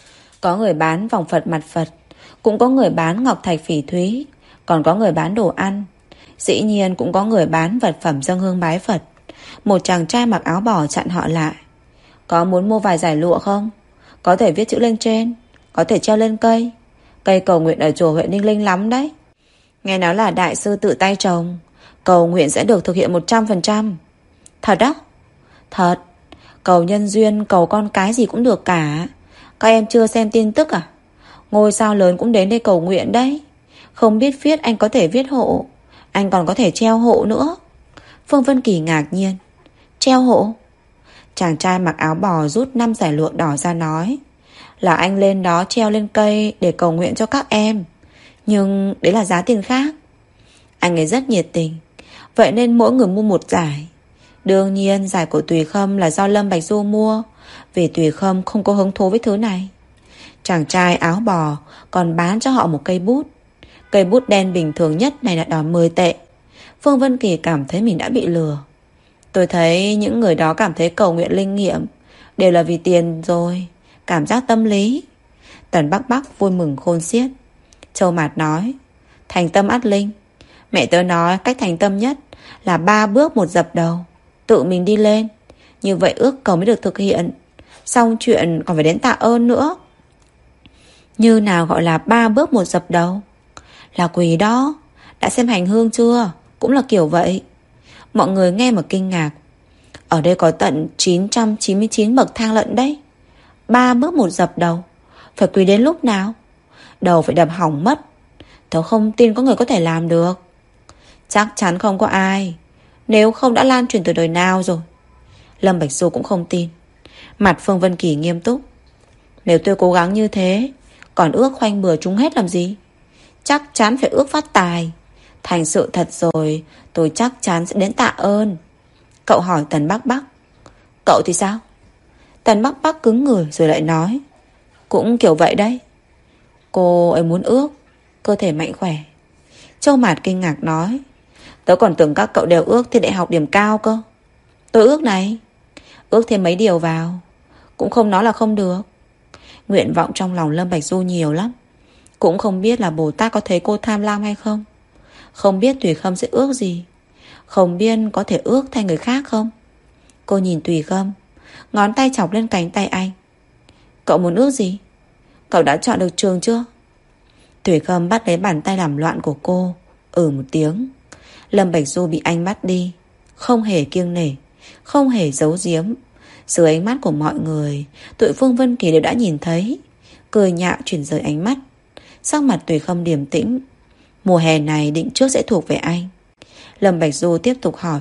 Có người bán vòng Phật mặt Phật, cũng có người bán ngọc thạch phỉ thúy, còn có người bán đồ ăn. Dĩ nhiên cũng có người bán vật phẩm dâng hương bái Phật. Một chàng trai mặc áo bò chặn họ lại: có muốn mua vài dải lụa không? Có thể viết chữ lên trên, có thể treo lên cây. Cây cầu nguyện ở chùa Huệ Ninh linh lắm đấy. Nghe nói là đại sư tự tay trồng, cầu nguyện sẽ được thực hiện 100%. Thật đó? Thật. Cầu nhân duyên, cầu con cái gì cũng được cả. Các em chưa xem tin tức à? Ngôi sao lớn cũng đến đây cầu nguyện đấy. Không biết viết anh có thể viết hộ, anh còn có thể treo hộ nữa. Phương Vân Kỳ ngạc nhiên: treo hộ? Chàng trai mặc áo bò rút 5 dải lụa đỏ ra nói: là anh lên đó treo lên cây để cầu nguyện cho các em. Nhưng đấy là giá tiền khác. Anh ấy rất nhiệt tình, vậy nên mỗi người mua một giải. Đương nhiên giải của Tùy Khâm là do Lâm Bạch Du mua, vì Tùy Khâm không có hứng thú với thứ này. Chàng trai áo bò còn bán cho họ một cây bút. Cây bút đen bình thường nhất này là đòi 10 tệ. Phương Vân Kỳ cảm thấy mình đã bị lừa. Tôi thấy những người đó cảm thấy cầu nguyện linh nghiệm đều là vì tiền rồi, cảm giác tâm lý. Tần Bắc Bắc vui mừng khôn xiết. Châu Mạt nói: thành tâm ắt linh. Mẹ tớ nói cách thành tâm nhất là 3 bước một dập đầu, tự mình đi lên. Như vậy ước cầu mới được thực hiện. Xong chuyện còn phải đến tạ ơn nữa. Như nào gọi là 3 bước một dập đầu? Là quỳ đó. Đã xem hành hương chưa? Cũng là kiểu vậy. Mọi người nghe mà kinh ngạc. Ở đây có tận 999 bậc thang lận đấy. 3 bước một dập đầu, phải quỳ đến lúc nào? Đầu phải đập hỏng mất. Tớ không tin có người có thể làm được. Chắc chắn không có ai, nếu không đã lan truyền từ đời nào rồi. Lâm Bạch Du cũng không tin. Mặt Phương Vân Kỳ nghiêm túc. Nếu tôi cố gắng như thế, còn ước khoanh bừa chúng hết làm gì? Chắc chắn phải ước phát tài. Thành sự thật rồi, tôi chắc chắn sẽ đến tạ ơn. Cậu hỏi Tần Bắc Bắc. Cậu thì sao? Tần Bắc Bắc cứng người rồi lại nói. Cũng kiểu vậy đấy. Cô ấy muốn ước cơ thể mạnh khỏe. Châu Mạt kinh ngạc nói. Tớ còn tưởng các cậu đều ước thi đại học điểm cao cơ. Tôi ước này. Ước thêm mấy điều vào, cũng không nói là không được. Nguyện vọng trong lòng Lâm Bạch Du nhiều lắm. Cũng không biết là Bồ Tát có thấy cô tham lam hay không. Không biết Tùy Khâm sẽ ước gì. Không biết có thể ước thay người khác không. Cô nhìn Tùy Khâm, ngón tay chọc lên cánh tay anh. Cậu muốn ước gì? Cậu đã chọn được trường chưa? Tùy Khâm bắt lấy bàn tay làm loạn của cô. Một tiếng. Lâm Bạch Du bị anh bắt đi, không hề kiêng nể, không hề giấu giếm. Dưới ánh mắt của mọi người, tụi Phương Vân Kỳ đều đã nhìn thấy. Cười nhạo chuyển rời ánh mắt. Sắc mặt Tùy Khâm điềm tĩnh. Mùa hè này định trước sẽ thuộc về anh. Lâm Bạch Du tiếp tục hỏi.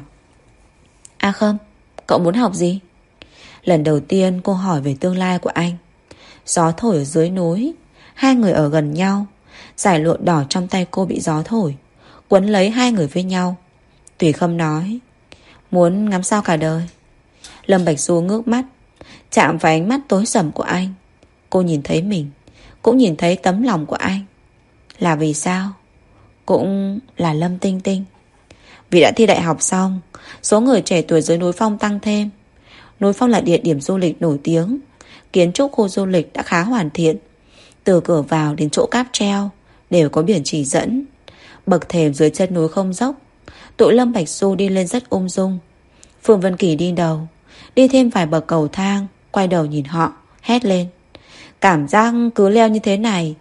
A Khâm, cậu muốn học gì? Lần đầu tiên cô hỏi về tương lai của anh. Gió thổi ở dưới núi, hai người ở gần nhau. Dải lụa đỏ trong tay cô bị gió thổi, quấn lấy hai người với nhau. Tùy Khâm nói. Muốn ngắm sao cả đời. Lâm Bạch Du ngước mắt, chạm vào ánh mắt tối sầm của anh. Cô nhìn thấy mình, cũng nhìn thấy tấm lòng của anh. Là vì sao? Cũng là Lâm Tinh Tinh. Vì đã thi đại học xong, số người trẻ tuổi dưới núi Phong tăng thêm. Núi Phong là địa điểm du lịch nổi tiếng. Kiến trúc khu du lịch đã khá hoàn thiện. Từ cửa vào đến chỗ cáp treo đều có biển chỉ dẫn. Bậc thềm dưới chân núi không dốc. Tụi Lâm Bạch Du đi lên rất ung dung. Phương Vân Kỳ đi đầu, đi thêm vài bậc cầu thang, quay đầu nhìn họ, hét lên. Cảm giác cứ leo như thế này,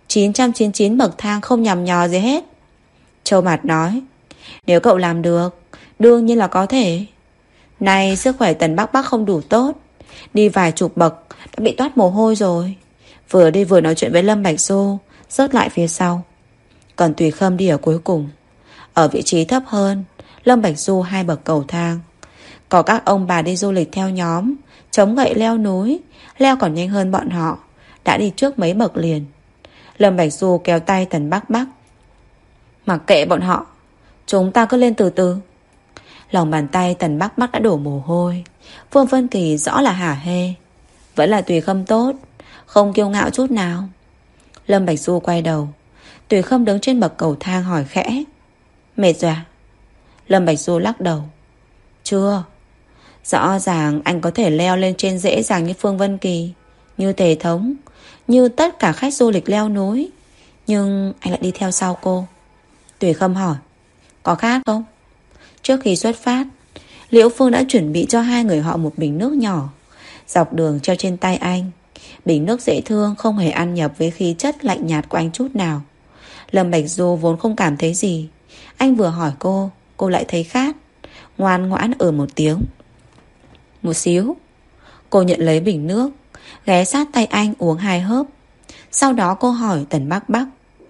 999 bậc thang không nhằm nhò gì hết. Châu Mạt nói. Nếu cậu làm được, đương nhiên là có thể. Này sức khỏe Tần Bắc Bắc không đủ tốt, đi vài chục bậc đã bị toát mồ hôi rồi. Vừa đi vừa nói chuyện với Lâm Bạch Du, rớt lại phía sau. Còn Tùy Khâm đi ở cuối cùng, ở vị trí thấp hơn Lâm Bạch Du 2 bậc cầu thang. Có các ông bà đi du lịch theo nhóm, chống gậy leo núi, leo còn nhanh hơn bọn họ, đã đi trước mấy bậc liền. Lâm Bạch Du kéo tay Tần Bắc Bắc. Mặc kệ bọn họ, chúng ta cứ lên từ từ. Lòng bàn tay Tần Bắc Bắc đã đổ mồ hôi. Phương Vân Kỳ rõ là hả hê. Vẫn là Tùy Khâm tốt, không kiêu ngạo chút nào. Lâm Bạch Du quay đầu. Tùy Khâm đứng trên bậc cầu thang hỏi khẽ. Mệt rồi à? Lâm Bạch Du lắc đầu. Chưa. Rõ ràng anh có thể leo lên trên dễ dàng như Phương Vân Kỳ, như Tề Thống, như tất cả khách du lịch leo núi. Nhưng anh lại đi theo sau cô. Tùy Khâm hỏi. Có khác không? Trước khi xuất phát, Liễu Phương đã chuẩn bị cho hai người họ một bình nước nhỏ. Dọc đường treo trên tay anh. Bình nước dễ thương, không hề ăn nhập với khí chất lạnh nhạt của anh chút nào. Lâm Bạch Du vốn không cảm thấy gì. Anh vừa hỏi cô lại thấy khát. Ngoan ngoãn một tiếng. Một xíu. Cô nhận lấy bình nước, ghé sát tay anh uống 2 hớp. Sau đó cô hỏi Tần Bắc Bắc.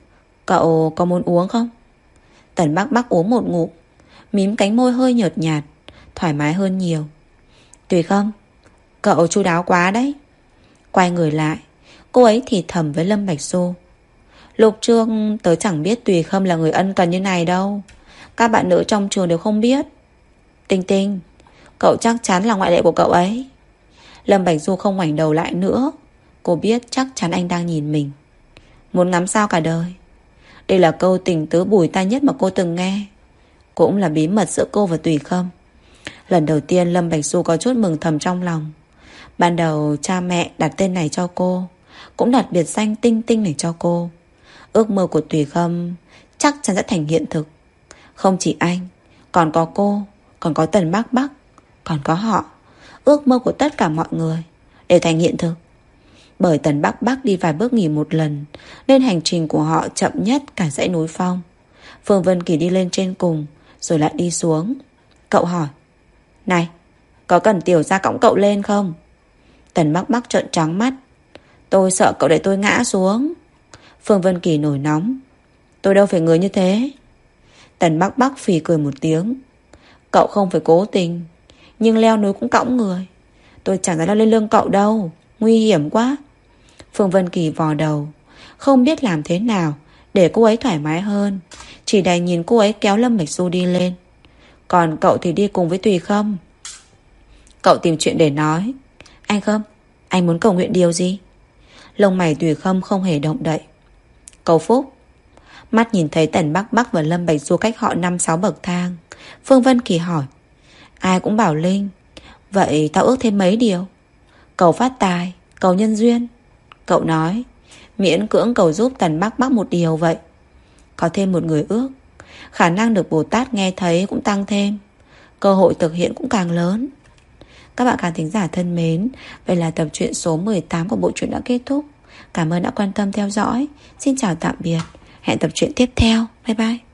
Cậu có muốn uống không? Tần Bắc Bắc uống một ngụm, mím cánh môi hơi nhợt nhạt, thoải mái hơn nhiều. Tùy Khâm, cậu chu đáo quá đấy. Quay người lại, cô ấy thì thầm với Lâm Bạch Du. Lúc trước tớ chẳng biết Tùy Khâm là người ân cần như này đâu. Các bạn nữ trong trường đều không biết. Tinh Tinh, cậu chắc chắn là ngoại lệ của cậu ấy. Lâm Bạch Du không ngoảnh đầu lại nữa. Cô biết chắc chắn anh đang nhìn mình. Muốn ngắm sao cả đời. Đây là câu tình tứ bùi tai nhất mà cô từng nghe. Cũng là bí mật giữa cô và Tùy Khâm. Lần đầu tiên Lâm Bạch Du có chút mừng thầm trong lòng. Ban đầu cha mẹ đặt tên này cho cô, cũng đặt biệt danh Tinh Tinh này cho cô. Ước mơ của Tùy Khâm chắc chắn sẽ thành hiện thực. Không chỉ anh, còn có cô, còn có Tần Bắc Bắc, còn có họ. Ước mơ của tất cả mọi người đều thành hiện thực. Bởi Tần Bắc Bắc đi vài bước nghỉ một lần, nên hành trình của họ chậm nhất cả dãy núi Phong. Phương Vân Kỳ đi lên trên cùng, rồi lại đi xuống. Cậu hỏi. Này, có cần Tiểu Gia cõng cậu lên không? Tần Bắc Bắc trợn trắng mắt. Tôi sợ cậu để tôi ngã xuống. Phương Vân Kỳ nổi nóng. Tôi đâu phải người như thế. Tần Bắc Bắc phì cười một tiếng. Cậu không phải cố tình, nhưng leo núi cũng cõng người. Tôi chẳng dám leo lên lưng cậu đâu, nguy hiểm quá. Phương Vân Kỳ vò đầu, không biết làm thế nào để cô ấy thoải mái hơn, chỉ đành nhìn cô ấy kéo Lâm Bạch Du đi lên. Còn cậu thì đi cùng với Tùy Khâm. Cậu tìm chuyện để nói. Anh Khâm, anh muốn cầu nguyện điều gì? Lông mày Tùy Khâm không hề động đậy. Cầu phúc. Mắt nhìn thấy Tần Bắc Bắc và Lâm Bạch Du cách họ 5-6 bậc thang, Phương Vân Kỳ hỏi. Ai cũng bảo linh. Vậy tao ước thêm mấy điều? Cầu phát tài, cầu nhân duyên. Cậu nói. Miễn cưỡng cầu giúp Tần Bắc Bắc một điều vậy. Có thêm một người ước, khả năng được Bồ Tát nghe thấy cũng tăng thêm, cơ hội thực hiện cũng càng lớn. Các bạn khán thính giả thân mến, vậy là tập truyện số 18 của bộ truyện đã kết thúc. Cảm ơn đã quan tâm theo dõi. Xin chào tạm biệt. Hẹn tập truyện tiếp theo. Bye bye.